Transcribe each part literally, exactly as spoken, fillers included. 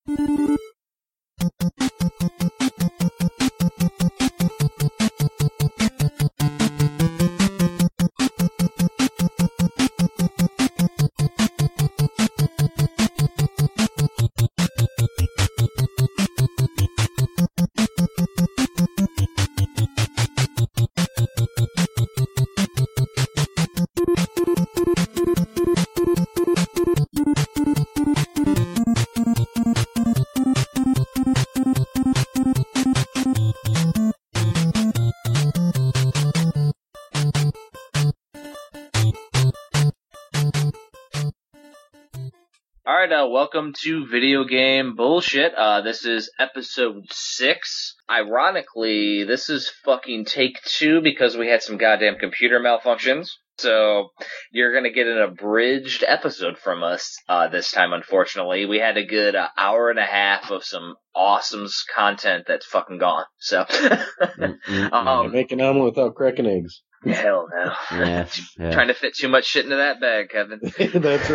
Alright, uh, welcome to Video Game Bullshit. Uh, this is episode six. Ironically, this is fucking take two because we had some goddamn computer malfunctions. So, you're gonna get an abridged episode from us, uh, this time, unfortunately. We had a good uh, hour and a half of some awesome content that's fucking gone. So, mm-hmm. um, make an omelet without cracking eggs. Hell no. Yes, yes. Trying to fit too much shit into that bag, Kevin. That's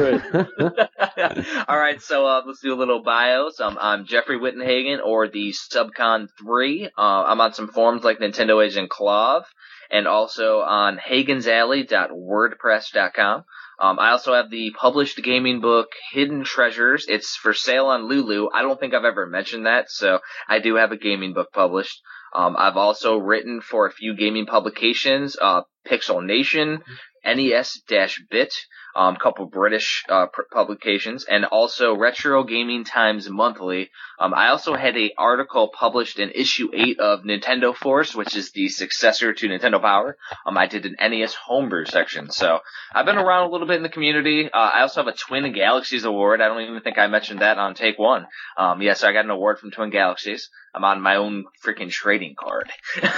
right. All right, so uh, let's do a little bios. Um, I'm Jeffrey Wittenhagen, or the Subcon three. Uh, I'm on some forums like Nintendo Agent Clav, and also on Hagen's Alley dot wordpress dot com. Um, I also have the published gaming book Hidden Treasures. It's for sale on Lulu. I don't think I've ever mentioned that, so I do have a gaming book published. Um, I've also written for a few gaming publications, uh, Pixel Nation, N E S-Bit, um, couple British, uh, pr- publications, and also Retro Gaming Times Monthly. Um, I also had a article published in issue eight of Nintendo Force, which is the successor to Nintendo Power. Um, I did an N E S homebrew section, so I've been around a little bit in the community. Uh, I also have a Twin Galaxies award. I don't even think I mentioned that on take one. Um, yeah, so I got an award from Twin Galaxies. I'm on my own freaking trading card.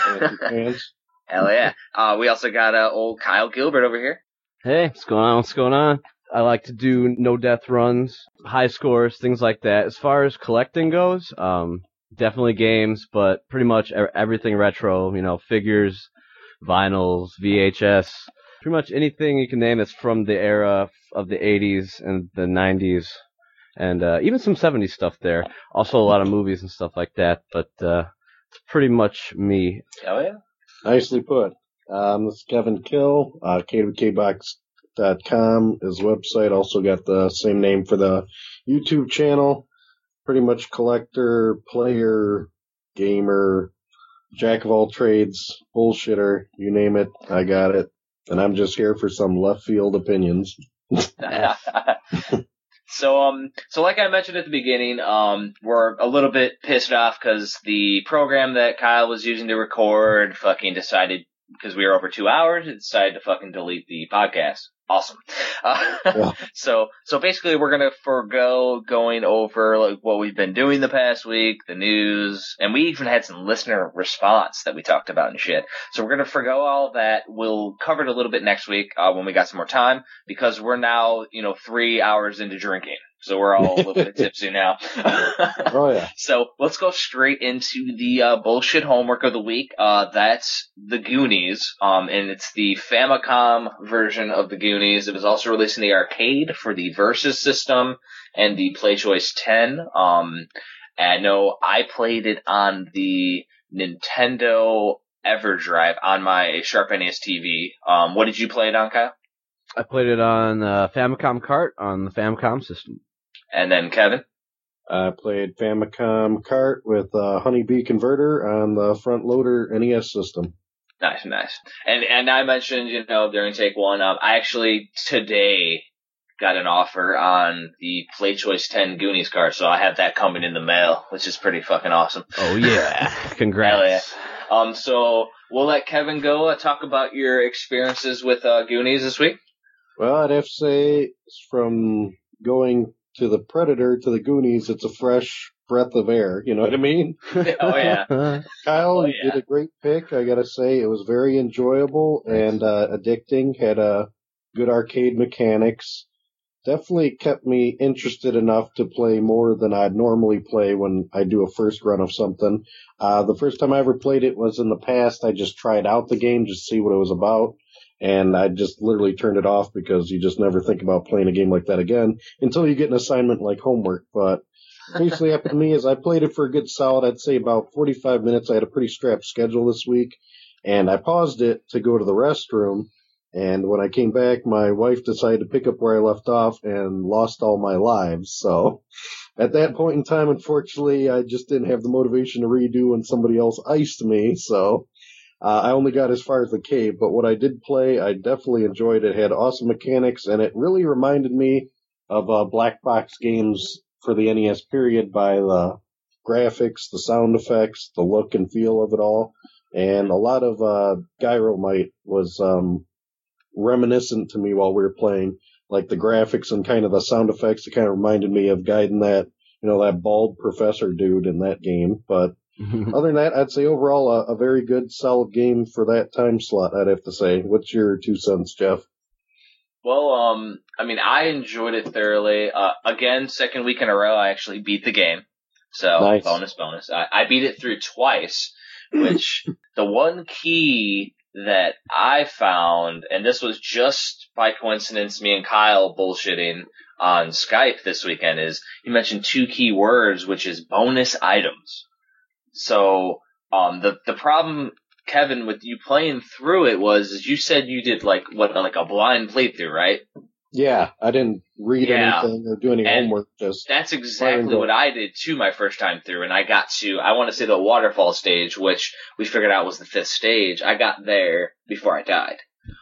Hell yeah. Uh, we also got, uh, old Kyle Gilbert over here. Hey, what's going on? What's going on? I like to do no-death runs, high scores, things like that. As far as collecting goes, um, definitely games, but pretty much everything retro, you know, figures, vinyls, V H S, pretty much anything you can name that's from the era of the eighties and the nineties, and uh, even some seventies stuff there. Also a lot of movies and stuff like that, but uh, it's pretty much me. Oh, yeah? Nicely put. Um, this is Kevin Kill, uh, K W K box dot com is the website. Also got the same name for the YouTube channel. Pretty much collector, player, gamer, jack of all trades, bullshitter, you name it, I got it. And I'm just here for some left field opinions. So, um, so like I mentioned at the beginning, um, we're a little bit pissed off because the program that Kyle was using to record fucking decided, because we were over two hours, it decided to fucking delete the podcast. Awesome. Uh, yeah. So, so basically we're gonna forego going over like what we've been doing the past week, the news, and we even had some listener response that we talked about and shit. So we're gonna forego all of that. We'll cover it a little bit next week, uh, when we got some more time, because we're now, you know, three hours into drinking. So we're all a little bit tipsy now. Oh, yeah. So let's go straight into the uh, bullshit homework of the week. Uh, that's The Goonies, um, and it's the Famicom version of The Goonies. It was also released in the arcade for the Versus system and the PlayChoice ten. Um, and I know I played it on the Nintendo EverDrive on my Sharp N E S T V. Um, what did you play it on, Kyle? I played it on uh, Famicom Cart on the Famicom system. And then Kevin? I played Famicom Cart with a Honeybee converter on the front loader N E S system. Nice, nice. And and I mentioned, you know, during take one, um, I actually today got an offer on the PlayChoice ten Goonies card, so I have that coming in the mail, which is pretty fucking awesome. Oh yeah, congrats. Hell yeah. Um, so we'll let Kevin go uh, talk about your experiences with uh, Goonies this week. Well, I'd have to say from going to the Predator to the Goonies, it's a fresh breath of air. You know what I mean? Oh, yeah. Kyle, oh, you yeah. did a great pick. I got to say, it was very enjoyable and uh, addicting. Had uh, good arcade mechanics. Definitely kept me interested enough to play more than I'd normally play when I do a first run of something. Uh, the first time I ever played it was in the past. I just tried out the game just to see what it was about. And I just literally turned it off because you just never think about playing a game like that again until you get an assignment like homework. But basically happened to me is I played it for a good solid, I'd say about forty-five minutes. I had a pretty strapped schedule this week, and I paused it to go to the restroom. And when I came back, my wife decided to pick up where I left off and lost all my lives. So at that point in time, unfortunately, I just didn't have the motivation to redo when somebody else iced me. So uh, I only got as far as the cave. But what I did play, I definitely enjoyed it. It had awesome mechanics, and it really reminded me of uh, black box games for the N E S period by the graphics, the sound effects, the look and feel of it all. And a lot of uh, Gyromite was um, reminiscent to me while we were playing, like the graphics and kind of the sound effects. It kind of reminded me of guiding that, you know, that bald professor dude in that game. But other than that, I'd say overall a, a very good, solid game for that time slot, I'd have to say. What's your two cents, Jeff? Well, um, I mean, I enjoyed it thoroughly. Uh, again, second week in a row, I actually beat the game. So, Nice. bonus, bonus. I, I beat it through twice, which the one key that I found, and this was just by coincidence, me and Kyle bullshitting on Skype this weekend, is you mentioned two key words, which is bonus items. So, um, the, the problem, Kevin, with you playing through it was, is you said you did like, what, like a blind playthrough, right? Yeah, I didn't read Yeah. anything or do any And homework. Just That's exactly what I did too my first time through, and I got to, I want to say the waterfall stage, which we figured out was the fifth stage. I got there before I died.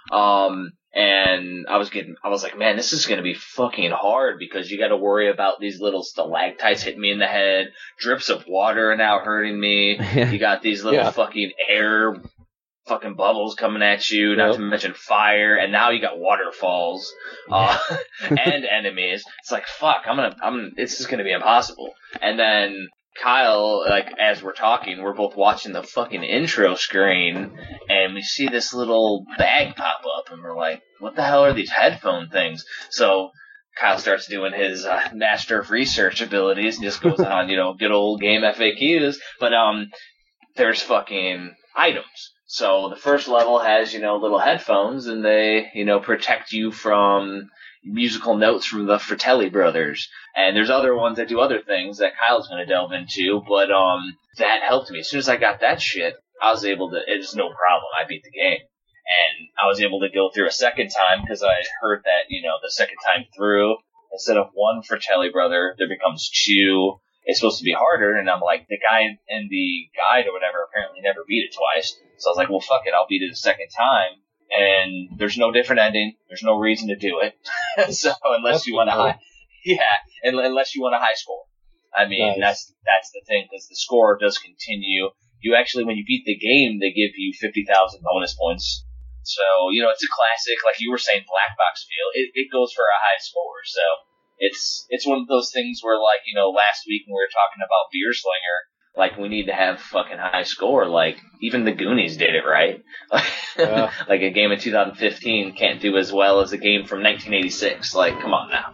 Um, and I was getting, I was like, man, this is going to be fucking hard because you got to worry about these little stalactites hitting me in the head, drips of water are now hurting me. You got these little Yeah. fucking air fucking bubbles coming at you, not Yep. to mention fire, and now you got waterfalls, uh, and enemies. It's like, fuck, I'm gonna, I'm, this is gonna be impossible. And then Kyle, like, as we're talking, we're both watching the fucking intro screen, and we see this little bag pop up, and we're like, what the hell are these headphone things? So Kyle starts doing his uh, master of research abilities and just goes on, you know, good old game F A Qs. But um, there's fucking items. So the first level has, you know, little headphones, and they, you know, protect you from musical notes from the Fratelli brothers. And there's other ones that do other things that Kyle's going to delve into, but um, that helped me. As soon as I got that shit, I was able to, it's no problem. I beat the game. And I was able to go through a second time because I heard that, you know, the second time through, instead of one Fratelli brother, there becomes two. It's supposed to be harder, and I'm like, the guy in the guide or whatever apparently never beat it twice. So I was like, well, fuck it, I'll beat it a second time. And there's no different ending. There's no reason to do it. So unless That's you want a cool. high, yeah, and unless you want a high score. I mean, Nice. that's that's the thing, because the score does continue. You actually, when you beat the game, they give you fifty thousand bonus points. So, you know, it's a classic, like you were saying, black box feel. It, it goes for a high score. So it's it's one of those things where, like, you know, last week when we were talking about Beer Slinger, like, we need to have fucking high score. Like, even the Goonies did it, right? Yeah. Like, a game in two thousand fifteen can't do as well as a game from nineteen eighty-six. Like, come on now.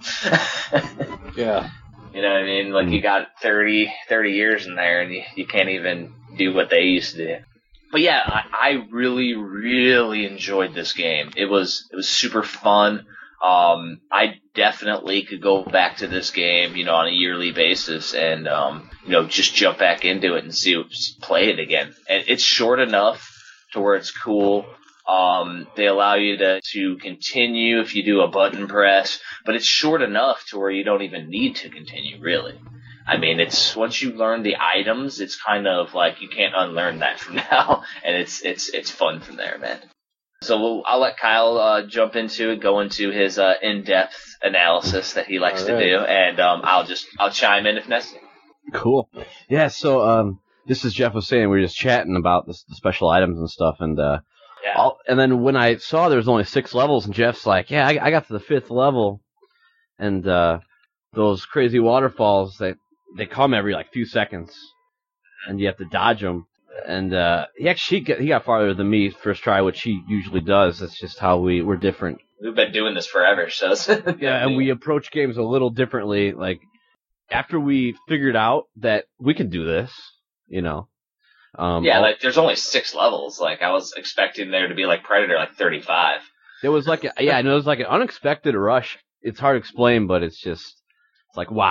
Yeah. You know what I mean? Like, you got thirty, thirty years in there, and you, you can't even do what they used to do. But yeah, I, I really, really enjoyed this game. It was it was super fun. Um, I definitely could go back to this game, you know, on a yearly basis, and um, you know, just jump back into it and see play it again. And it's short enough to where it's cool. Um, they allow you to to continue if you do a button press, but it's short enough to where you don't even need to continue, really. I mean, it's once you learn the items, it's kind of like you can't unlearn that from now, and it's it's it's fun from there, man. So we'll, I'll let Kyle uh, jump into it, go into his uh, in-depth analysis that he likes All to right. do, and um, I'll just I'll chime in if necessary. Cool. Yeah, so um, this is Jeff was saying, we were just chatting about this, the special items and stuff, and uh, Yeah. all, and then when I saw there was only six levels, and Jeff's like, yeah, I, I got to the fifth level, and uh, those crazy waterfalls, they, they come every, like, few seconds, and you have to dodge them. And uh, he actually got, he got farther than me first try, which he usually does. That's just how we, we're different. We've been doing this forever, so it's Yeah, and we approach games a little differently. Like, after we figured out that we could do this, you know. Um, yeah, all- like there's only six levels. Like I was expecting there to be like Predator, like thirty-five. There was like, a, yeah, and it was like an unexpected rush. It's hard to explain, but it's just, it's like, wow.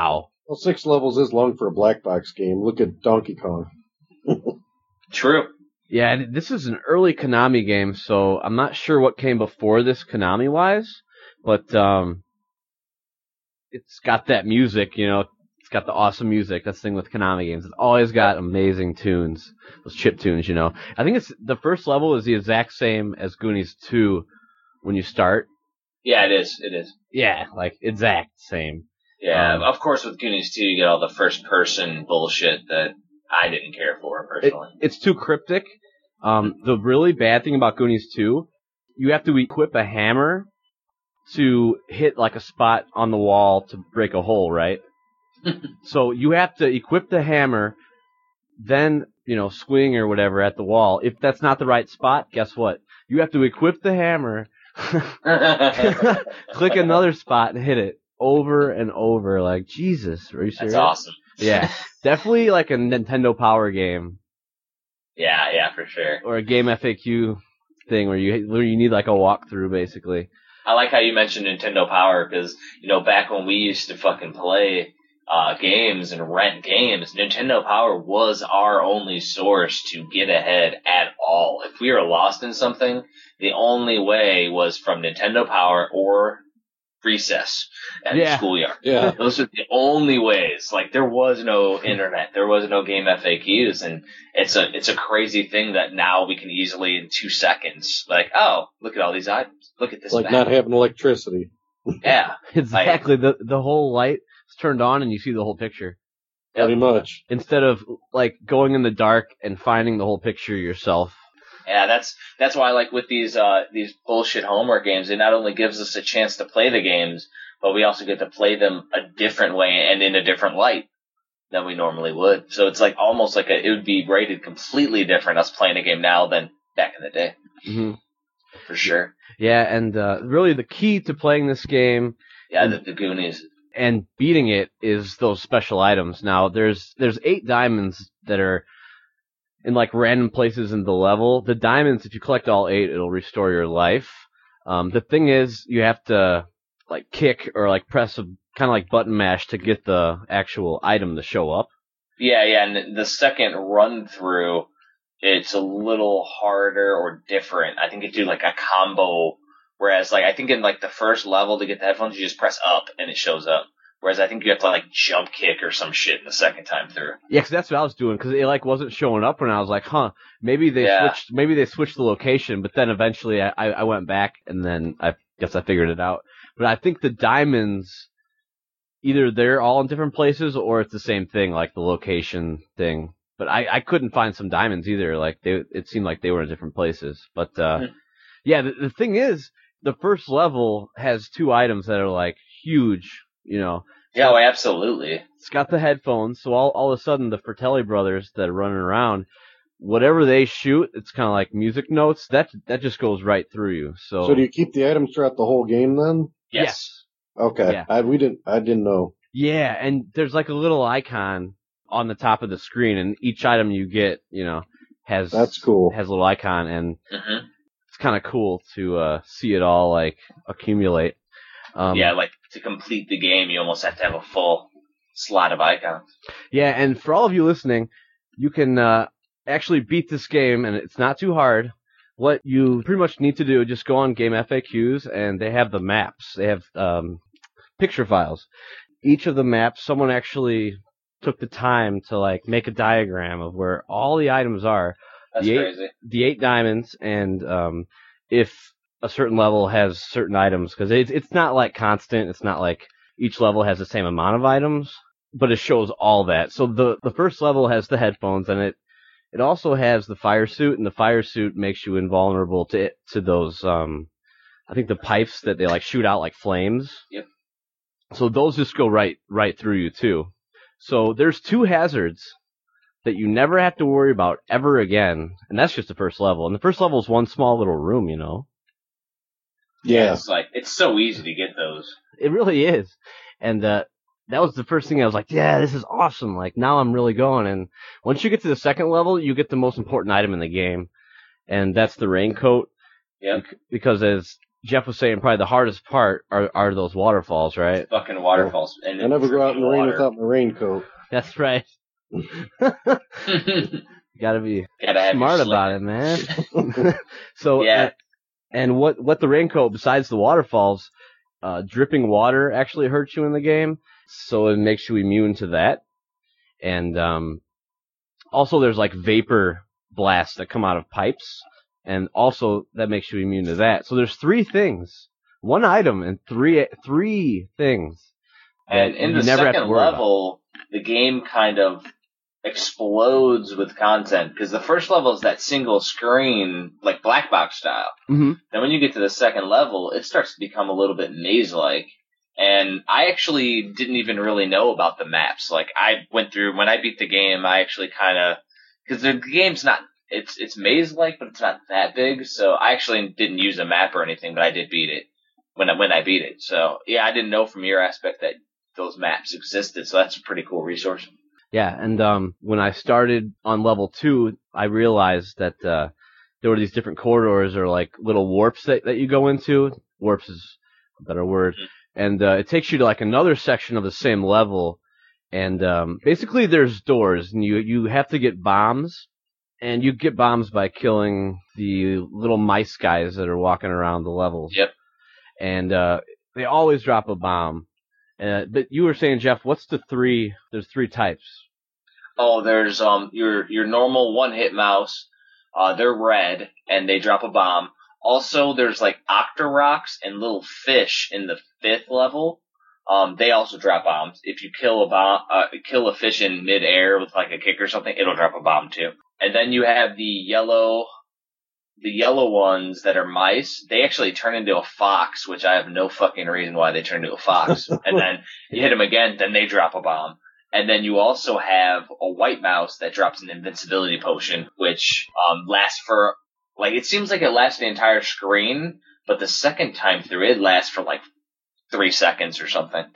Well, six levels is long for a black box game. Look at Donkey Kong. True. Yeah, and this is an early Konami game, so I'm not sure what came before this Konami-wise, but um, it's got that music, you know, it's got the awesome music. That's the thing with Konami games. It's always got amazing tunes, those chip tunes, you know. I think it's the first level is the exact same as Goonies two when you start. Yeah, it is. It is. Yeah, like exact same. Yeah, Um, of course with Goonies two you get all the first person bullshit that I didn't care for It, personally. it's too cryptic. Um, the really bad thing about Goonies two, you have to equip a hammer to hit like a spot on the wall to break a hole, right? So you have to equip the hammer, then, you know, swing or whatever at the wall. If that's not the right spot, guess what? You have to equip the hammer, click another spot and hit it over and over. Like, Jesus, are you serious? That's awesome. Yeah, definitely like a Nintendo Power game. Yeah, yeah, for sure. Or a game F A Q thing where you where you need like a walkthrough, basically. I like how you mentioned Nintendo Power because, you know, back when we used to fucking play uh, games and rent games, Nintendo Power was our only source to get ahead at all. If we were lost in something, the only way was from Nintendo Power or recess at Yeah. the schoolyard. Yeah. Those are the only ways. Like, there was no internet. There was no game F A Qs. And it's a, it's a crazy thing that now we can easily, in two seconds, like, oh, look at all these items. Look at this. Like map. not having electricity. Yeah. Exactly. The the whole light is turned on and you see the whole picture. Pretty much. Instead of like going in the dark and finding the whole picture yourself. Yeah, that's that's why, like, with these uh these bullshit homework games, it not only gives us a chance to play the games, but we also get to play them a different way and in a different light than we normally would. So it's like almost like a, it would be rated completely different us playing a game now than back in the day, hmm for sure. Yeah, and uh, really the key to playing this game Yeah, the, the Goonies. and beating it is those special items. Now there's there's eight diamonds that are in like random places in the level. The diamonds, if you collect all eight, it'll restore your life. Um, the thing is, you have to like kick or like press a kind of like button mash to get the actual item to show up. Yeah, yeah, and the second run through, it's a little harder or different. I think you do like a combo, whereas like I think in like the first level to get the headphones, you just press up and it shows up. Whereas I think you have to like jump kick or some shit the second time through. Yeah, 'cause that's what I was doing, 'cause it like wasn't showing up when I was like, huh, maybe they Yeah. switched, maybe they switched the location, but then eventually I, I went back and then I guess I figured it out. But I think the diamonds, either they're all in different places or it's the same thing, like the location thing. But I, I couldn't find some diamonds either. Like they, it seemed like they were in different places. But uh, Hmm. yeah, the, the thing is, the first level has two items that are like huge, you know. Yeah, oh, absolutely. It's got the headphones, so all all of a sudden the Fratelli brothers that are running around, whatever they shoot, it's kind of like music notes. That that just goes right through you. So, So do you keep the items throughout the whole game then? Yes. Okay. Yeah. I we didn't I didn't know. yeah, and there's like a little icon on the top of the screen, and each item you get, you know, has That's cool. has a little icon, and hmm it's kind of cool to uh, see it all like accumulate. Um, yeah, like to complete the game, you almost have to have a full slot of icons. Yeah, and for all of you listening, you can uh, actually beat this game, and it's not too hard. What you pretty much need to do is just go on Game F A Qs, and they have the maps. They have um, picture files. Each of the maps, someone actually took the time to like make a diagram of where all the items are. That's the eight, crazy. The eight diamonds, and um, if a certain level has certain items, because it's it's not like constant. It's not like each level has the same amount of items, but it shows all that. So the the first level has the headphones, and it it also has the fire suit, and the fire suit makes you invulnerable to to those um I think the pipes that they like shoot out like flames. Yep. So those just go right right through you too. So there's two hazards that you never have to worry about ever again, and that's just the first level. And the first level is one small little room, you know. Yeah. It's like, it's so easy to get those. It really is. And uh, that was the first thing I was like, yeah, this is awesome. Like, now I'm really going. And once you get to the second level, you get the most important item in the game, and that's the raincoat. Yep. Because as Jeff was saying probably the hardest part are, are those waterfalls, right? Fucking waterfalls. And I never go out in the rain without my raincoat. That's right. Gotta be Gotta smart about it, man. So, yeah. and, and what, what the raincoat, besides the waterfalls, uh, dripping water actually hurts you in the game, so it makes you immune to that. And um, also there's like vapor blasts that come out of pipes, and also that makes you immune to that. So there's three things, one item, and three three things. And in the second level, the game kind of explodes with content, because the first level is that single screen, like black box style. Mm-hmm. Then when you get to the second level, it starts to become a little bit maze-like. And I actually didn't even really know about the maps. Like, I went through, when I beat the game, I actually kind of, because the game's not, it's it's maze-like, but it's not that big, so I actually didn't use a map or anything, but I did beat it when I, when I beat it. So, yeah, I didn't know from your aspect that those maps existed, so that's a pretty cool resource. Yeah, and um, when I started on level two, I realized that uh, there were these different corridors or like little warps that, that you go into. Warps is a better word. Mm-hmm. And uh, it takes you to like another section of the same level. And um, basically there's doors, and you, you have to get bombs. And you get bombs by killing the little mice guys that are walking around the levels. Yep. And uh, they always drop a bomb. Uh, but you were saying, Jeff, what's the three? There's three types. Oh, there's um your your normal one hit mouse. Uh, they're red and they drop a bomb. Also, there's like Octoroks and little fish in the fifth level. Um, they also drop bombs. If you kill a bomb, uh, kill a fish in midair with like a kick or something, it'll drop a bomb too. And then you have the yellow. The yellow ones that are mice, they actually turn into a fox, which I have no fucking reason why they turn into a fox. And then you hit them again, then they drop a bomb. And then you also have a white mouse that drops an invincibility potion, which um lasts for, like, it seems like it lasts the entire screen, but the second time through, it lasts for like three seconds or something.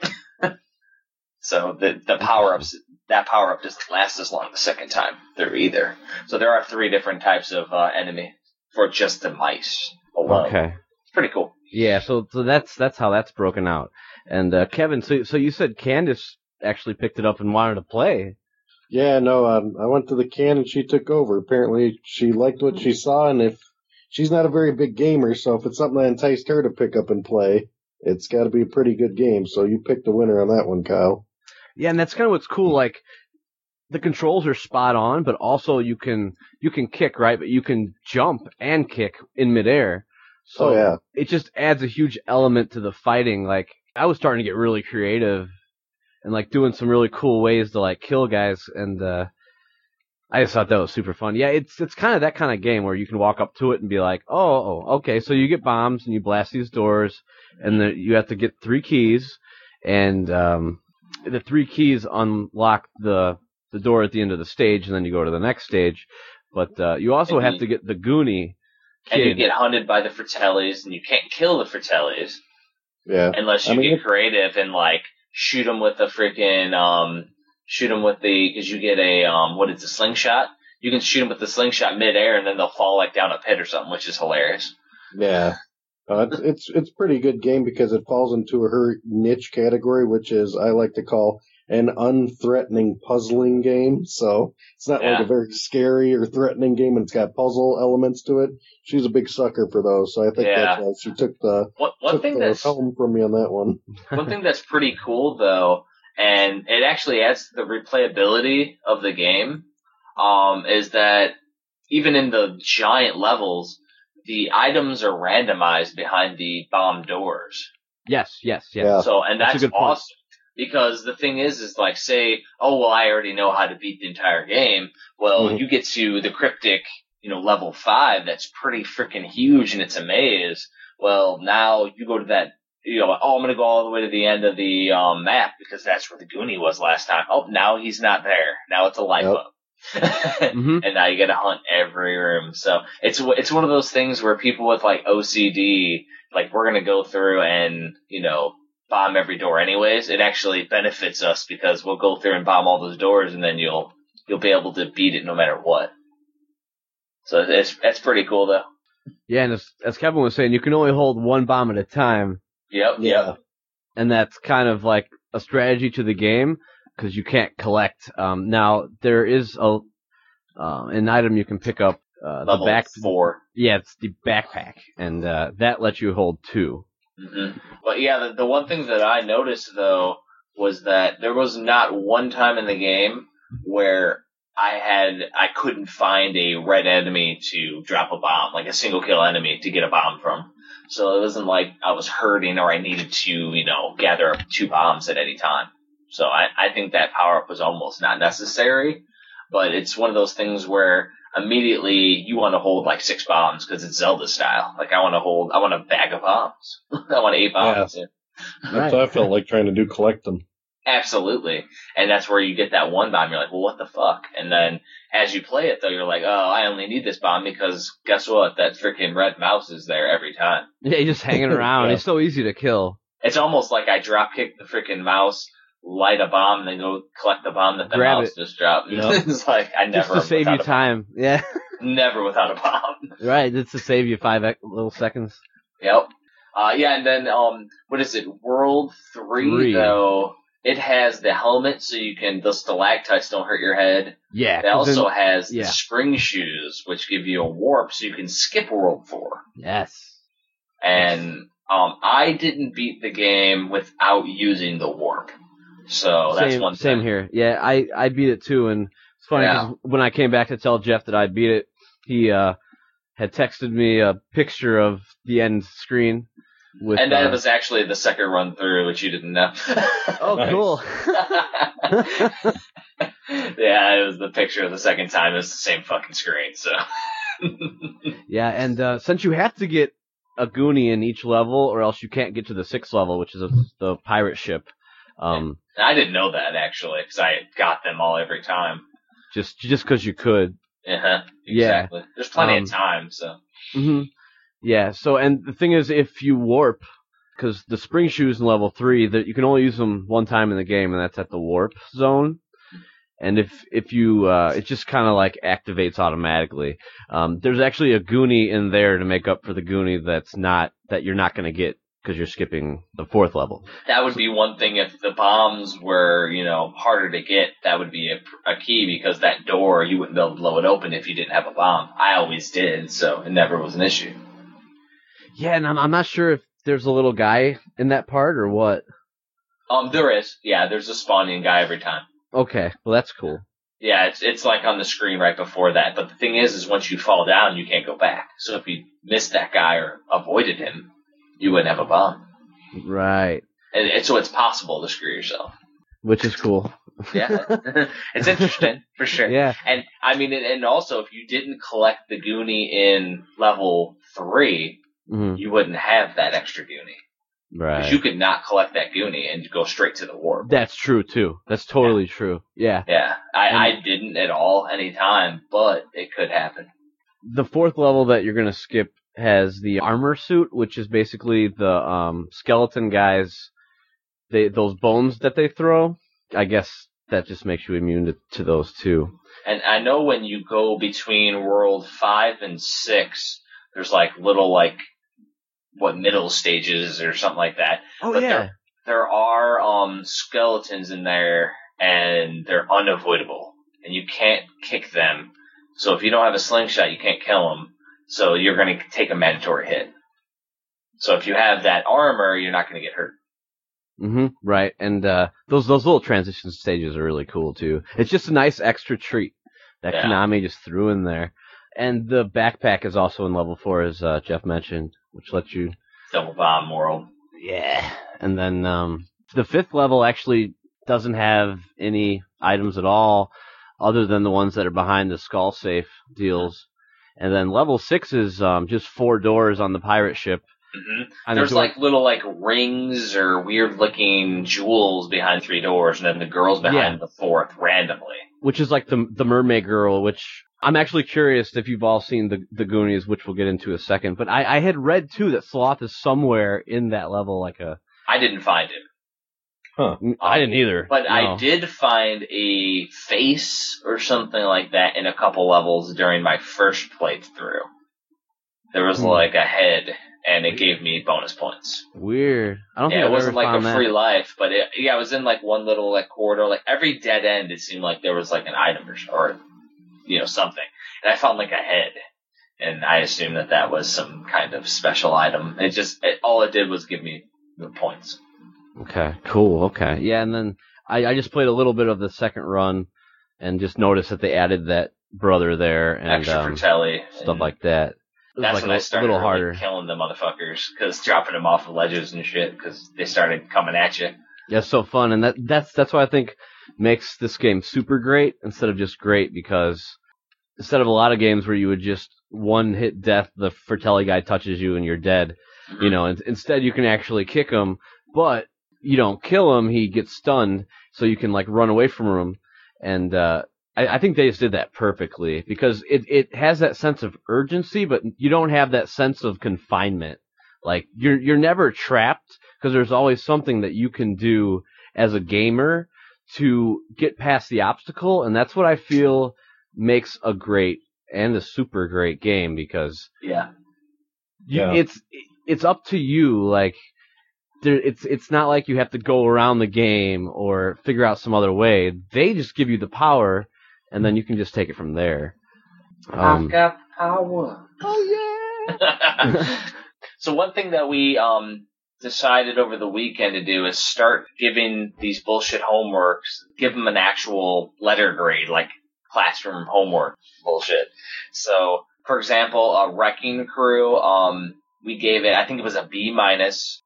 So the the power-ups, that power-up doesn't last as long the second time through either. So there are three different types of uh, enemy for just the mice alone. Okay. It's pretty cool. Yeah, so so that's that's how that's broken out. And uh, Kevin, so so you said Candace actually picked it up and wanted to play. Yeah, no, um, I went to the can and she took over. Apparently she liked what she saw, and if she's not a very big gamer, so if it's something that enticed her to pick up and play, it's got to be a pretty good game. So you picked the winner on that one, Kyle. Yeah, and that's kind of what's cool. Like, the controls are spot on, but also you can you can kick, right? But you can jump and kick in midair. So oh, yeah. It just adds a huge element to the fighting. Like, I was starting to get really creative and like doing some really cool ways to like kill guys, and uh I just thought that was super fun. Yeah, it's it's kind of that kind of game where you can walk up to it and be like, oh, oh okay, so you get bombs and you blast these doors, and the, you have to get three keys, and um the three keys unlock the the door at the end of the stage, and then you go to the next stage. But uh, you also and have you, to get the Goonie kid. And you get hunted by the Fratellis, and you can't kill the Fratellis. Yeah. Unless you I mean, get creative and, like, shoot them with a freaking, um, shoot them with the, because you get a, um, what is a slingshot? You can shoot them with the slingshot midair, and then they'll fall, like, down a pit or something, which is hilarious. Yeah. Uh, it's, it's, it's a pretty good game because it falls into her niche category, which is, I like to call, an unthreatening puzzling game. So it's not yeah. like a very scary or threatening game, and it's got puzzle elements to it. She's a big sucker for those, so I think yeah. that's why she took the, one, one took thing the that's, home from me on that one. One thing that's pretty cool, though, and it actually adds to the replayability of the game, um, is that even in the giant levels, the items are randomized behind the bomb doors. Yes, yes, yes. Yeah. So, and that's, that's awesome. Because the thing is, is like, say, oh, well, I already know how to beat the entire game. Well, mm-hmm. you get to the cryptic, you know, level five, that's pretty freaking huge, and it's a maze. Well, now you go to that, you know, oh, I'm going to go all the way to the end of the um, map because that's where the Goonie was last time. Oh, now he's not there. Now it's a life yep. up. mm-hmm. And now you got to hunt every room. So it's it's one of those things where people with like O C D, like, we're going to go through and, you know, bomb every door anyways. It actually benefits us because we'll go through and bomb all those doors, and then you'll you'll be able to beat it no matter what. So it's that's pretty cool though. Yeah, and as, as Kevin was saying, you can only hold one bomb at a time. Yep, Yeah. yep. And that's kind of like a strategy to the game because you can't collect. Um, now there is a uh, an item you can pick up. Uh, Level the back four. Yeah, it's the backpack, and uh, that lets you hold two. Mm-hmm. But yeah, the, the one thing that I noticed though was that there was not one time in the game where I had I couldn't find a red enemy to drop a bomb, like a single kill enemy to get a bomb from. So it wasn't like I was hurting or I needed to, you know, gather up two bombs at any time. So I, I think that power up was almost not necessary, but it's one of those things where immediately you want to hold like six bombs because it's Zelda style. Like I want to hold, I want a bag of bombs. I want eight bombs. Yeah. That's what I felt like trying to do, collect them. Absolutely. And that's where you get that one bomb. You're like, well, what the fuck? And then as you play it, though, you're like, oh, I only need this bomb because guess what? That freaking red mouse is there every time. Yeah, you're just hanging around. Yeah. It's so easy to kill. It's almost like I drop kick the freaking mouse, light a bomb, and then go collect the bomb that the Grab mouse it. just dropped. Yep. It's like, I never. Just to save you without a time. Yeah. bomb. Never without a bomb. Right, it's to save you five ec- little seconds. Yep. Uh, yeah, and then, um, what is it? World three, Three. though, it has the helmet so you can, the stalactites don't hurt your head. Yeah. It 'cause also then- has yeah. the spring shoes, which give you a warp so you can skip World four. Yes. And, um, I didn't beat the game without using the warp. So that's same, one thing. Same here. Yeah, I, I beat it too, and it's funny Yeah. because when I came back to tell Jeff that I beat it, he uh, had texted me a picture of the end screen. With, And that uh, was actually the second run through, which you didn't know. oh, Nice. cool. Yeah, it was the picture of the second time. It's the same fucking screen, so. Yeah, and uh, since you have to get a Goonie in each level, or else you can't get to the sixth level, which is a, the pirate ship. Um, I didn't know that, actually, because I got them all every time. just just because you could. Uh-huh, Yeah. exactly. There's plenty Um, of time, so. hmm Yeah. So, and the thing is, if you warp, because the spring shoes in level three, that you can only use them one time in the game, and that's at the warp zone. And if if you, uh, it just kind of like activates automatically. Um, there's actually a Goonie in there to make up for the Goonie that's not that you're not going to get because you're skipping the fourth level. That would be one thing if the bombs were, you know, harder to get. That would be a, a key because that door, you wouldn't be able to blow it open if you didn't have a bomb. I always did, so it never was an issue. Yeah, and I'm, I'm not sure if there's a little guy in that part or what. Um, there is. Yeah, there's a spawning guy every time. Okay, well that's cool. Yeah, it's it's like on the screen right before that. But the thing is, is once you fall down, you can't go back. So if you missed that guy or avoided him, you wouldn't have a bomb. Right, And, and so it's possible to screw yourself. which is cool. Yeah, it's interesting for sure. Yeah. And I mean, and, and also if you didn't collect the Goonie in level three, hmm you wouldn't have that extra Goonie. Right. Because you could not collect that Goonie and go straight to the warp. That's true too. That's totally true. Yeah. Yeah, I, And- I didn't at all any time, but it could happen. The fourth level that you're gonna skip has the armor suit, which is basically the um, skeleton guys. They those bones that they throw. I guess that just makes you immune to, to those too. And I know when you go between World five and six, there's like little like what middle stages or something like that. Oh But yeah. there, there are um skeletons in there, and they're unavoidable, and you can't kick them. So if you don't have a slingshot, you can't kill them. So you're going to take a mandatory hit. So if you have that armor, you're not going to get hurt. hmm Right, and uh, those those little transition stages are really cool too. It's just a nice extra treat that Yeah. Konami just threw in there. And the backpack is also in level four, as uh, Jeff mentioned, which lets you. Double bomb world. Yeah. And then um, the fifth level actually doesn't have any items at all, other than the ones that are behind the skull safe deals. And then level six is um, just four doors on the pirate ship. hmm And the There's door- like little like rings or weird looking jewels behind three doors, and then the girls behind the fourth randomly. which is like the the mermaid girl, which I'm actually curious if you've all seen the the Goonies, which we'll get into in a second. But I, I had read too that Sloth is somewhere in that level, like a. I didn't find it, Huh. I didn't either. but I no. did find a face or something like that in a couple levels during my first playthrough. there was Hmm. like a head, and it gave me bonus points. Weird. I don't Yeah, think it I've wasn't ever like found a that. free life, but it, yeah, it was in like one little like corridor. Like every dead end, it seemed like there was like an item or, or you know something, and I found like a head, and I assumed that that was some kind of special item. It just it, all it did was give me the points. Okay, cool. Okay, yeah, and then I, I just played a little bit of the second run, and just noticed that they added that brother there and Extra um, fratelli, stuff and like that. It was that's like when a, I a started little really harder. killing the motherfuckers, because dropping them off of ledges and shit, because they started coming at you. Yeah, it's so fun, and that that's that's what I think makes this game super great instead of just great, because instead of a lot of games where you would just one hit death, the Fratelli guy touches you and you're dead. Mm-hmm. You know, and instead you can actually kick him, but you don't kill him, he gets stunned, so you can like run away from him. And uh I, I think they just did that perfectly, because it, it has that sense of urgency, but you don't have that sense of confinement. Like you're you're never trapped, because there's always something that you can do as a gamer to get past the obstacle, and that's what I feel makes a great and a super great game, because Yeah. you, Yeah. it's it's up to you. Like there, it's it's not like you have to go around the game or figure out some other way. They just give you the power, and then you can just take it from there. Um, I've got power. oh yeah. So one thing that we um decided over the weekend to do is start giving these bullshit homeworks, give them an actual letter grade, like classroom homework bullshit. So, for example, a Wrecking Crew, um, we gave it, I think it was a B minus,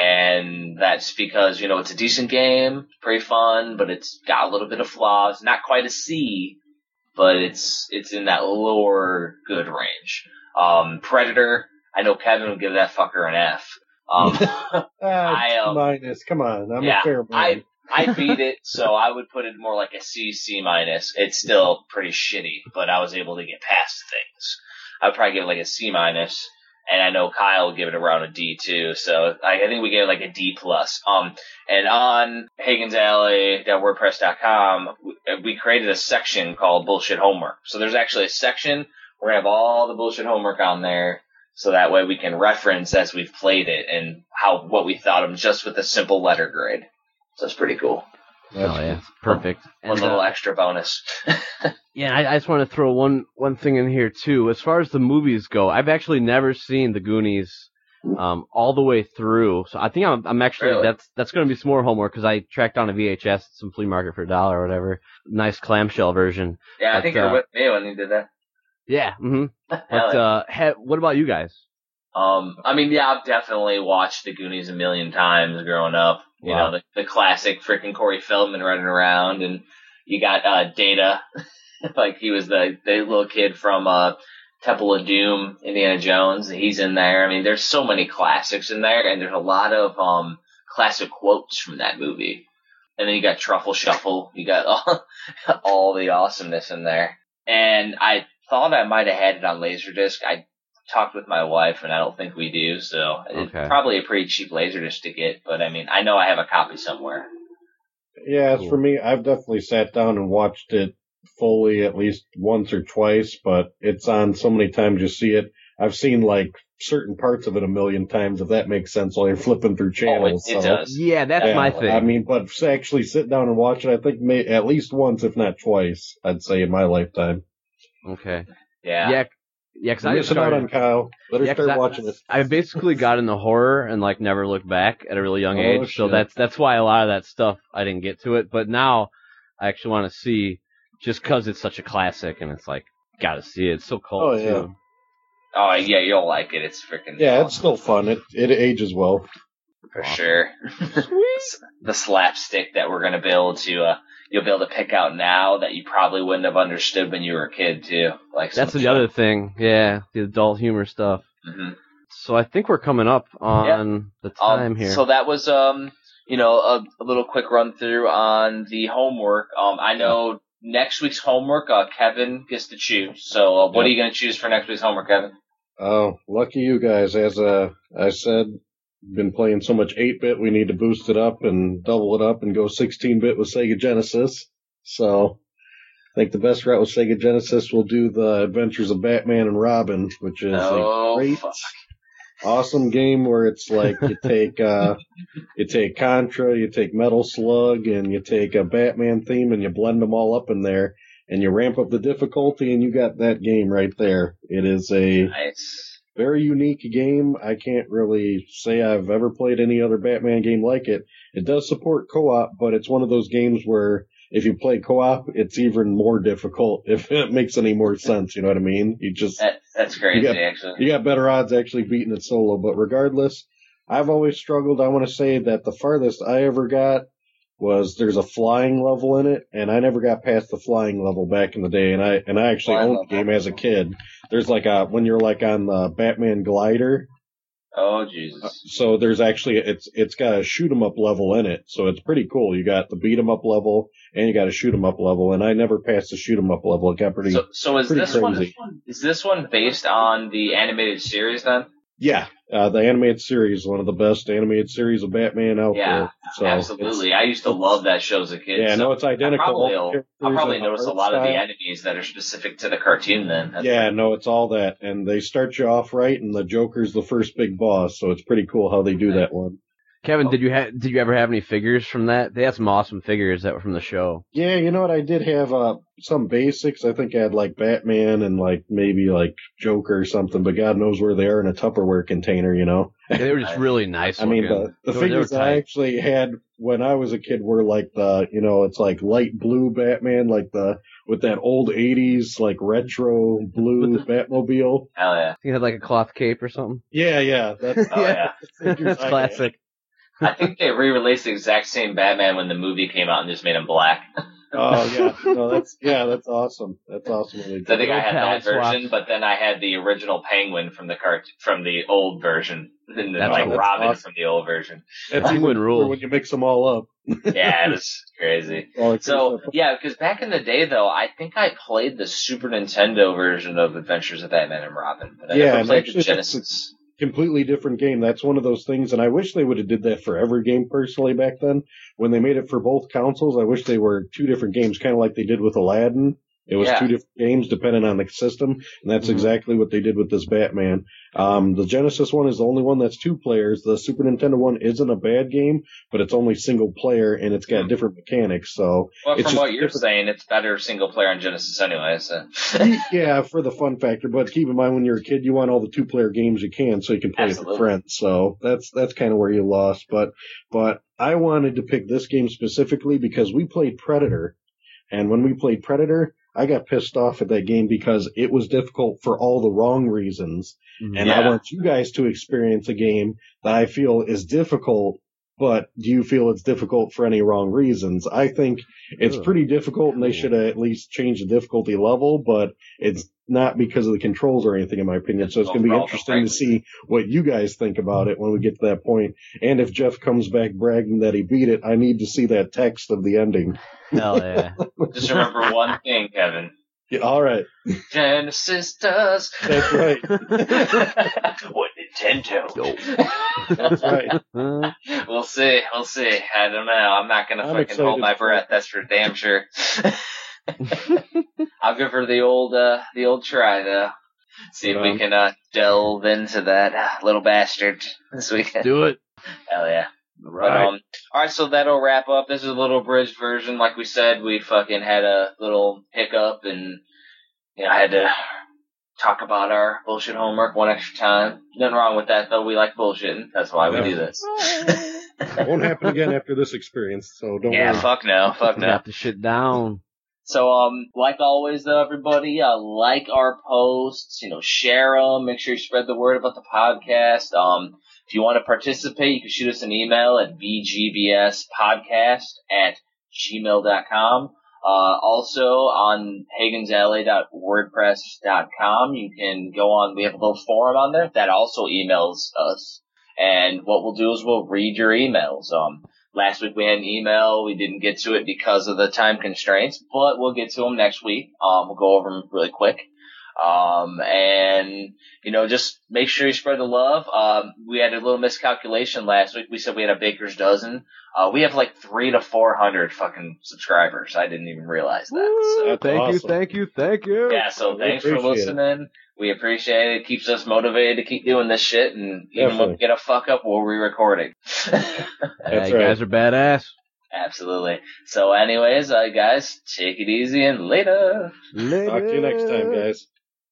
and that's because, you know, it's a decent game, pretty fun, but it's got a little bit of flaws, not quite a C, but it's it's in that lower good range. Um, Predator, I know Kevin would give that fucker an F. Um, Ah, I, um, minus. Come on, I'm yeah, a fair man. I I beat it, so I would put it more like a C, C minus. It's still pretty shitty, but I was able to get past things. I'd probably give it like a C minus, and I know Kyle would give it around a D too. So I, I think we gave it like a D plus. Um, and on Hagen's Alley dot wordpress dot com, we, we created a section called Bullshit Homework. So there's actually a section we're gonna have all the bullshit homework on there, so that way we can reference as we've played it and how what we thought of them just with a simple letter grade. So it's pretty cool. That's Oh yeah, perfect. One And, little uh, extra bonus. Yeah, I, I just want to throw one one thing in here too. As far as the movies go, I've actually never seen the Goonies um, all the way through. So I think I'm, I'm actually Really? that's that's going to be some more homework, because I tracked down a V H S at some flea market for a dollar or whatever. Nice clamshell version. Yeah, I But, think you're uh, with me when you did that. Yeah. Mm-hmm. Hell But yeah. uh, ha- what about you guys? Um, I mean, yeah, I've definitely watched the Goonies a million times growing up. You Wow. know, the, the classic freaking Corey Feldman running around, and you got uh, Data, like he was the, the little kid from uh, Temple of Doom, Indiana Jones. He's in there. I mean, there's so many classics in there, and there's a lot of um classic quotes from that movie. And then you got Truffle Shuffle. You got all, all the awesomeness in there. And I thought I might have had it on Laserdisc. I talked with my wife, and I don't think we do, so it's Okay. probably a pretty cheap Laserdisc to get, but I mean, I know I have a copy somewhere. Yeah, as Cool. for me, I've definitely sat down and watched it fully at least once or twice, but it's on so many times you see it. I've seen like certain parts of it a million times, if that makes sense, while you're flipping through channels. Oh, it, it so. does. Yeah, that's Yeah, my thing. I mean, but to actually sit down and watch it, I think may, at least once, if not twice, I'd say in my lifetime. Okay. Yeah. Yeah. Yeah, because You're I missing out on started. Kyle. Better Yeah, 'cause start I- watching it. I basically got into horror and like never looked back at a really young Oh, age, so shit. that's that's why a lot of that stuff I didn't get to it. But now I actually want to see, just because it's such a classic, and it's like gotta see it. It's so cool Oh, yeah. too. Oh, yeah, you'll like it. It's freaking Yeah, awesome. it's still fun. It it ages well. For Awesome. sure. The slapstick that we're going to be able to, uh, you'll be able to pick out now that you probably wouldn't have understood when you were a kid, too. Like That's some the other thing. Yeah, the adult humor stuff. hmm So I think we're coming up on the time Um, here. so that was, um, you know, a, a little quick run through on the homework. Um, I know next week's homework, uh, Kevin gets to choose. So, uh, what Yeah. are you going to choose for next week's homework, Kevin? Oh, lucky you guys. As uh, I said, been playing so much eight bit, we need to boost it up and double it up and go sixteen bit with Sega Genesis. So think the best route with Sega Genesis will do the Adventures of Batman and Robin, which is oh, a great, fuck. awesome game where it's like you take uh, you take Contra, you take Metal Slug, and you take a Batman theme, and you blend them all up in there, and you ramp up the difficulty, and you got that game right there. It is a nice. very unique game. I can't really say I've ever played any other Batman game like it. It does support co-op, but it's one of those games where if you play co-op, it's even more difficult, if it makes any more sense, you know what I mean? You just that, That's crazy, you got, actually. You got better odds actually beating it solo, but regardless, I've always struggled. I want to say that the farthest I ever got was there's a flying level in it, and I never got past the flying level back in the day, and I and I actually Flying owned level. the game as a kid. There's like a, when you're like on the Batman glider, Oh, Jesus. uh, so there's actually, it's it's got a shoot 'em up level in it, so it's pretty cool. You got the beat 'em up level, and you got a shoot 'em up level, and I never passed the shoot 'em up level. It got pretty, So, so is pretty this crazy. one is this one based on the animated series then? Yeah, uh, the animated series, one of the best animated series of Batman out Yeah, there. So absolutely. I used to love that show as a kid. Yeah, so no, it's identical. I probably, All the I'll characters probably and the notice a art lot of the style. enemies that are specific to the cartoon then. That's Yeah, pretty- no, it's all that, and they start you off right, and the Joker's the first big boss, so it's pretty cool how they do that one. Kevin, did you ha- did you ever have any figures from that? They had some awesome figures that were from the show. Yeah, you know what? I did have uh, some basics. I think I had like Batman and like maybe like Joker or something, but God knows where they are in a Tupperware container, you know? Yeah, they were just really nice. I mean, looking. the, the They were- they were figures I tight. actually had when I was a kid were like the, you know, it's like light blue Batman, like the, with that old eighties, like retro blue Batmobile. Hell yeah. You had like a cloth cape or something. Yeah, yeah. That's, Oh yeah. the figures That's I had. classic. I think they re-released the exact same Batman when the movie came out and just made him black. Oh yeah, no, that's yeah, that's awesome. That's awesome. When they So I think did I that. had that palette swap. version, but then I had the original Penguin from the cart from the old version, and then That's like awesome. Robin That's from the old version. That's even Penguin cooler rule. when you mix them all up. Yeah, it was crazy. All the So stuff. yeah, because back in the day though, I think I played the Super Nintendo version of Adventures of Batman and Robin, but I Yeah, never and played actually the that's- Genesis. Completely different game. That's one of those things, and I wish they would have did that for every game personally back then. When they made it for both consoles, I wish they were two different games, kind of like they did with Aladdin. It was Yeah. two different games depending on the system, and that's Mhm. exactly what they did with this Batman. Um, the Genesis one is the only one that's two players. The Super Nintendo one isn't a bad game, but it's only single player, and it's got Mhm. different mechanics, so Well, it's from just what you're different- saying, it's better single player on Genesis anyway. So yeah, for the fun factor. But keep in mind, when you're a kid, you want all the two player games you can, so you can play with Absolutely. your friends. So that's that's kind of where you lost. But but I wanted to pick this game specifically because we played Predator, and when we played Predator, I got pissed off at that game because it was difficult for all the wrong reasons. And I Yeah. want you guys to experience a game that I feel is difficult, but do you feel it's difficult for any wrong reasons? I think it's Ugh. pretty difficult, and they Cool. should at least change the difficulty level, but it's not because of the controls or anything, in my opinion. So it's going to be Overall, interesting right. to see what you guys think about it when we get to that point. And if Jeff comes back bragging that he beat it, I need to see that text of the ending. Hell yeah. just remember one thing, Kevin. Yeah, all right. Genesis does. That's right. What Nintendo? That's right. Uh, We'll see. We'll see. I don't know. I'm not gonna I'm fucking hold excited my for breath. That's for damn sure. I'll give her the old, uh, the old try though. See if we Um, can uh, delve into that uh, little bastard this weekend. do it. Hell yeah. But, Right. um, alright, so that'll wrap up. This is a little bridge version. Like we said, we fucking had a little hiccup and, you know, I had to talk about our bullshit homework one extra time. Nothing wrong with that, though. We like bullshitting. That's why we Yeah. do this. Won't happen again after this experience, so don't Yeah, worry. fuck no. Fuck no. Got the shit down. So, um, like always, though, everybody, uh, like our posts, you know, share them, make sure you spread the word about the podcast. Um, if you want to participate, you can shoot us an email at v g b s podcast at gmail dot com. Uh, also on pagans alley dot wordpress dot com, you can go on, we have a little forum on there that also emails us. And what we'll do is we'll read your emails. Um, Last week we had an email. We didn't get to it because of the time constraints, but we'll get to them next week. Um, we'll go over them really quick. Um, and, you know, just make sure you spread the love. Um, we had a little miscalculation last week. We said we had a baker's dozen. Uh, we have like three to four hundred fucking subscribers. I didn't even realize that. Woo, So, thank awesome. you, thank you, thank you. yeah, so We thanks for appreciate listening. We appreciate it. It keeps us motivated to keep doing this shit. And even Definitely. when we get a fuck up, we're re-recording. Yeah, That's you right. guys are badass. Absolutely. So anyways, uh, guys, take it easy and later. Later. Talk to you next time, guys.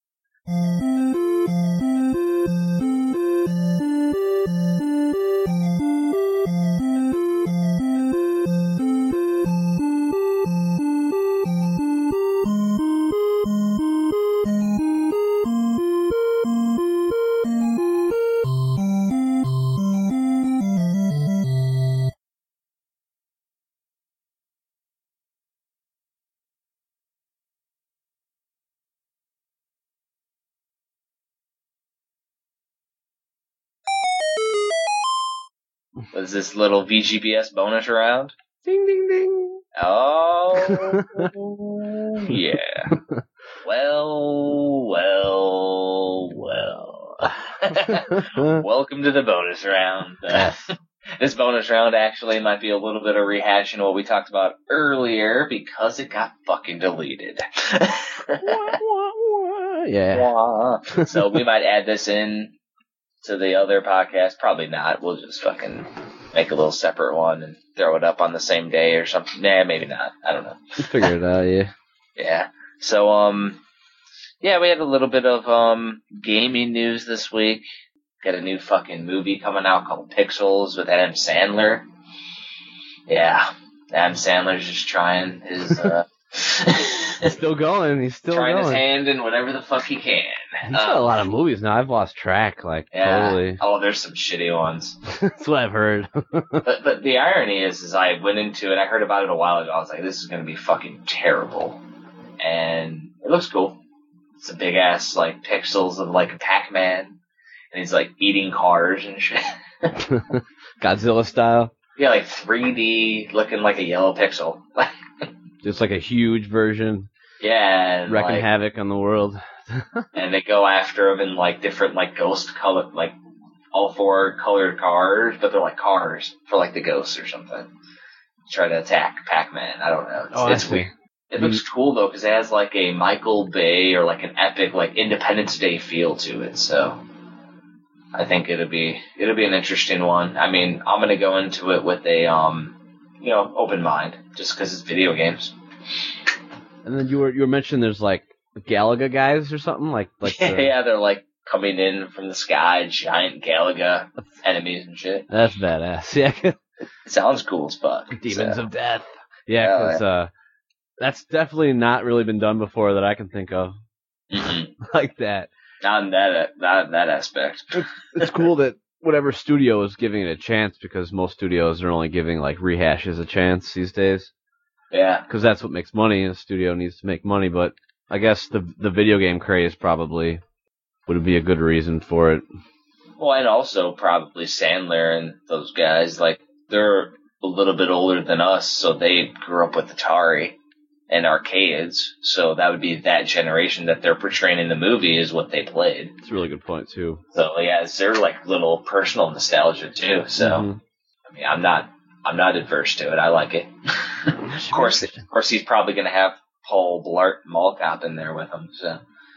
Was this little V G B S bonus round? Ding, ding, ding. Oh, yeah. Well, well, well. Welcome to the bonus round. Uh, this bonus round actually might be a little bit of rehashing what we talked about earlier because it got fucking deleted. Yeah. So we might add this in to the other podcast. Probably not. We'll just fucking make a little separate one and throw it up on the same day or something. Nah, maybe not. I don't know. Figure it out, yeah. Yeah. So, um, yeah, we had a little bit of, um, gaming news this week. Got a new fucking movie coming out called Pixels with Adam Sandler. Yeah. Adam Sandler's just trying his, uh, He's still going. He's still trying going. his hand in whatever the fuck he can. He's got a lot of movies now. I've lost track, like, Yeah. totally. Oh, there's some shitty ones. That's what I've heard. But but the irony is, is I went into it. I heard about it a while ago. I was like, this is gonna be fucking terrible, and it looks cool. It's a big ass like pixels of like a Pac-Man, and he's like eating cars and shit. Godzilla style. Yeah, like three D looking like a yellow pixel. Just like a huge version. Yeah, and Wrecking like, havoc on the world. and they go after him in like different like ghost color, like all four colored cars, but they're like cars for like the ghosts or something. Try to attack Pac-Man. I don't know. It's, Oh, I it's see. weird. It looks cool though because it has like a Michael Bay or like an epic like Independence Day feel to it. So I think it'll be it'll be an interesting one. I mean, I'm gonna go into it with a um you know open mind just because it's video games. And then you were you were mentioning there's like Galaga guys or something like like Yeah, the, yeah, they're like coming in from the sky, giant Galaga enemies and shit. That's badass. Yeah, It sounds cool as fuck. Demons so. of Death. Yeah, Yeah, because uh, that's definitely not really been done before that I can think of Mhm. like that. Not in that not in that aspect. It's cool that whatever studio is giving it a chance because most studios are only giving like rehashes a chance these days. Yeah. Because that's what makes money. A studio needs to make money, but I guess the the video game craze probably would be a good reason for it. Well, and also probably Sandler and those guys, like, they're a little bit older than us, so they grew up with Atari and arcades, so that would be that generation that they're portraying in the movie is what they played. It's a really good point too. So, yeah, it's their, like, little personal nostalgia, too, so, Mhm. I mean, I'm not, I'm not adverse to it, I like it. Of course, of course, he's probably gonna have Paul Blart Mall Cop in there with him, so.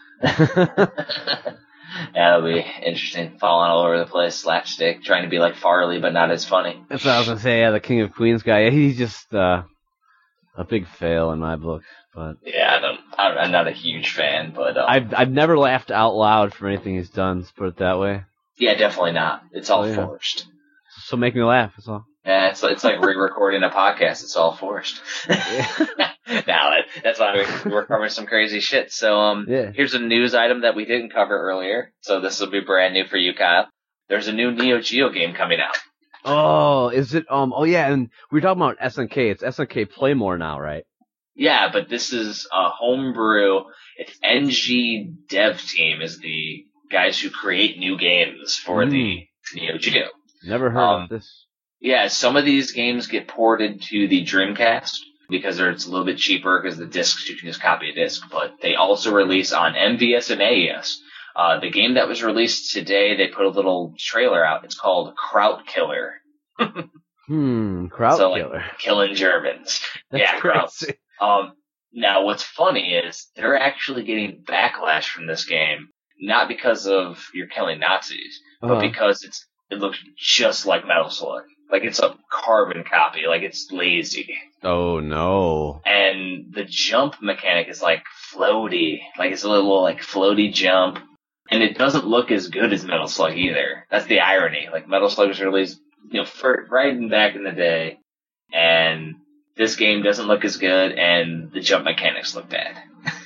That'll be interesting. Falling all over the place, slapstick, trying to be like Farley, but not as funny. That's what I was gonna say. Yeah, the King of Queens guy. Yeah, he's just uh, a big fail in my book. But Yeah, I don't, I- I'm not a huge fan, but um, I've I've never laughed out loud for anything he's done. Let's put it that way. yeah, definitely not. It's all Oh, yeah. forced. So make me laugh. That's all. Yeah, it's it's like re-recording a podcast. It's all forced. Now that, that's why we, we're covering some crazy shit. So um, Yeah. here's a news item that we didn't cover earlier. So this will be brand new for you, Kyle. There's a new Neo Geo game coming out. Oh, is it? Um. Oh yeah, and we were talking about S N K. It's S N K Playmore now, right? Yeah, but this is a homebrew. It's N G Dev Team is the guys who create new games for Mm. the Neo Geo. Never heard Um, of this. Yeah, some of these games get ported to the Dreamcast, because it's a little bit cheaper because the discs, you can just copy a disc. But they also release on M V S and A E S. Uh, the game that was released today, they put a little trailer out. It's called Kraut Killer. hmm, Kraut so, Killer. Like, killing Germans. That's yeah, Krauts. crazy. Um, now, what's funny is they're actually getting backlash from this game, not because of you're killing Nazis, Uh-huh. but because it's it looks just like Metal Slug. Like, it's a carbon copy. Like, it's lazy. Oh, no. And the jump mechanic is, like, floaty. Like, it's a little, like, floaty jump. And it doesn't look as good as Metal Slug either. That's the irony. Like, Metal Slug was released, you know, for, right in back in the day. And this game doesn't look as good, and the jump mechanics look bad.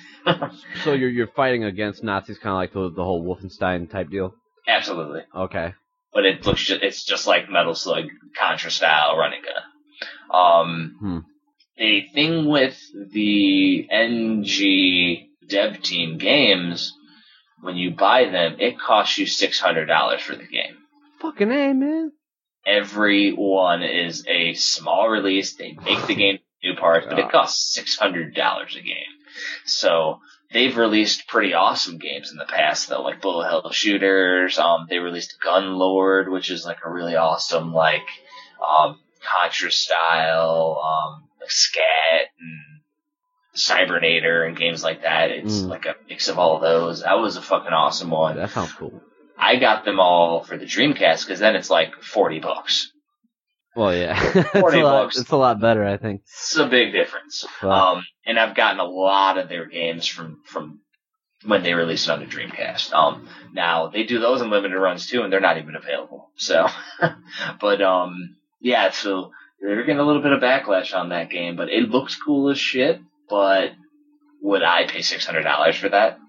So you're you're fighting against Nazis, kind of like the, the whole Wolfenstein type deal? Absolutely. Okay. But it looks just, it's just like Metal Slug Contra style running gun. Um, Hmm. The thing with the N G dev team games, when you buy them, it costs you six hundred dollars for the game. Fucking A, man. Every one is a small release. They make the game new parts, but it costs six hundred dollars a game. So they've released pretty awesome games in the past, though, like Bullet Hell Shooters. Um, they released Gunlord, which is like a really awesome, like, um, Contra style, um, like Scat and Cybernator and games like that. It's Mm. like a mix of all of those. That was a fucking awesome one. That sounds cool. I got them all for the Dreamcast because then it's like forty bucks. Well, yeah. it's, forty a lot, bucks. it's a lot better, I think. It's a big difference. Wow. Um, and I've gotten a lot of their games from, from when they released it on the Dreamcast. Um, now they do those in limited runs too, and they're not even available. So, but, um, yeah, so they're getting a little bit of backlash on that game, but it looks cool as shit, but would I pay six hundred dollars for that?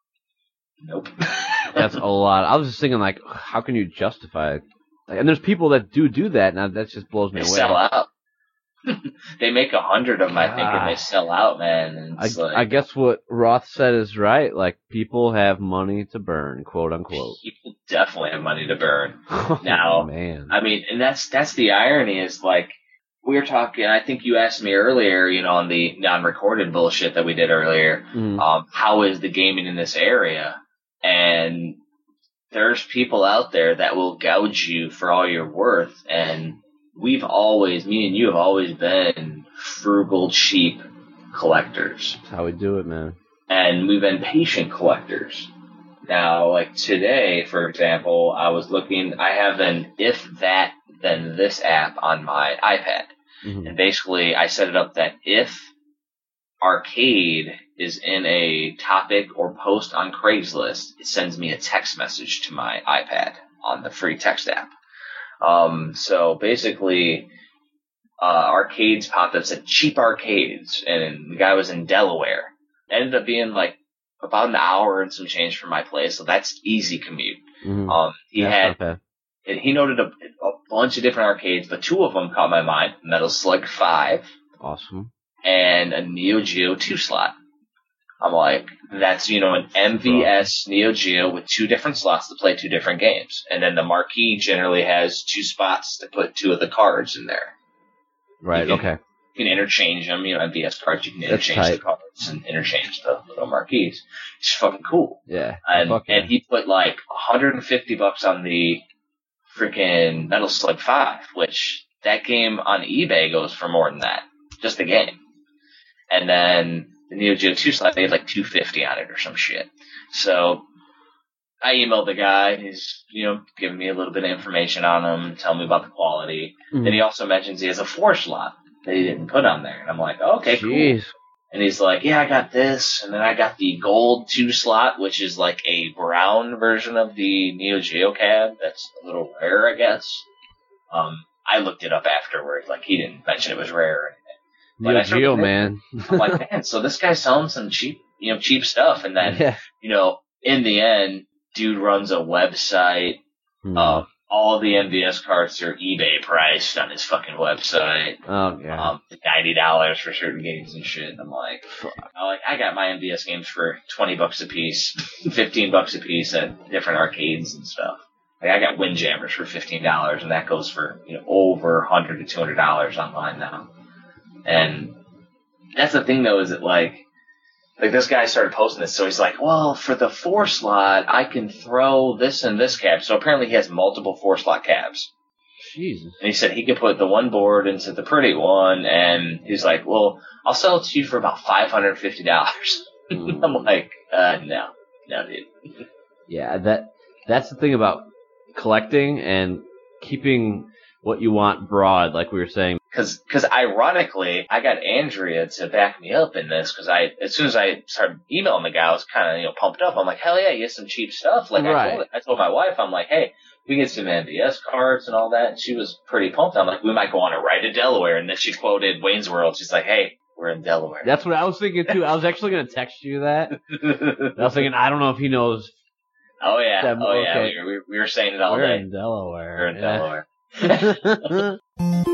Nope. That's a lot. I was just thinking, like, how can you justify it? Like, and there's people that do do that, and that just blows me They away. sell out. They make a hundred of them, I think, and they God. sell out, man. And I, it's like, I guess what Roth said is right. Like, people have money to burn, quote unquote. people definitely have money to burn. Oh, Now, man. I mean, and that's that's the irony is, like, we were talking, I think you asked me earlier, you know, on the non-recorded bullshit that we did earlier, Mm. um, how is the gaming in this area? And there's people out there that will gouge you for all your worth, and we've always, me and you have always been frugal, cheap collectors. That's how we do it, man. And we've been patient collectors. Now, like today, for example, I was looking, I have an If That Then This app on my iPad. Mhm. And basically, I set it up that if arcade is in a topic or post on Craigslist, it sends me a text message to my iPad on the free text app. Um, so basically, uh, arcades popped up, said cheap arcades, and the guy was in Delaware. It ended up being like about an hour and some change from my place, so that's easy commute. Mhm. Um, he That's had, not bad. and he noted a, a bunch of different arcades, but two of them caught my mind: Metal Slug five Awesome. and a Neo Geo two slot. I'm like, that's, you know, an M V S Neo Geo with two different slots to play two different games. And then the marquee generally has two spots to put two of the cards in there. Right, You can- okay. You can interchange them, you know, M V S cards, you can That's interchange the tight. cards and interchange the little marquees. It's fucking cool. Yeah. And, Fuck yeah. and he put like one hundred fifty bucks on the freaking Metal Slug five, which that game on eBay goes for more than that. Just the game. And then the Neo Geo two slot, they had like two hundred fifty on it or some shit. So I emailed the guy. He's, you know, giving me a little bit of information on him, telling me about the quality. Mhm. Then he also mentions he has a four slot that he didn't put on there. And I'm like, okay, cool. Jeez. And he's like, yeah, I got this. And then I got the gold two slot, which is like a brown version of the Neo Geo cab. That's a little rare, I guess. Um, I looked it up afterwards. Like, he didn't mention it was rare or anything. But Neo I started Geo, thinking- man. I'm like, man, so this guy's selling some cheap, you know, cheap stuff. And then, Yeah. you know, in the end, dude runs a website. Hmm. Uh, all the M V S cards are eBay priced on his fucking website. Oh, yeah. Um, ninety dollars for certain games and shit. And I'm like, I like, I got my M V S games for twenty bucks a piece, fifteen bucks a piece at different arcades and stuff. Like, I got Windjammers for fifteen dollars, and that goes for, you know, over one hundred to two hundred dollars online now. And that's the thing though, is it like, like this guy started posting this, so he's like, well, for the four slot, I can throw this and this cab. So apparently he has multiple four slot cabs. Jesus. And he said he could put the one board into the pretty one, and he's like, well, I'll sell it to you for about five hundred fifty dollars. Mm. I'm like, uh, no, no, dude. Yeah, that that's the thing about collecting and keeping what you want broad, like we were saying. Because, because ironically, I got Andrea to back me up in this. Because I, as soon as I started emailing the guy, I was kind of, you know, pumped up. I'm like, hell yeah, you get some cheap stuff. Like right. I told, I told my wife, I'm like, hey, we get some M V S cards and all that. And she was pretty pumped. I'm like, we might go on a ride to Delaware. And then she quoted Wayne's World. She's like, hey, we're in Delaware. That's what I was thinking too. I was actually going to text you that. I was thinking, I don't know if he knows. Oh yeah, that, oh okay. yeah. We, we, we were saying it all we're day. In Delaware. We're in yeah. Delaware.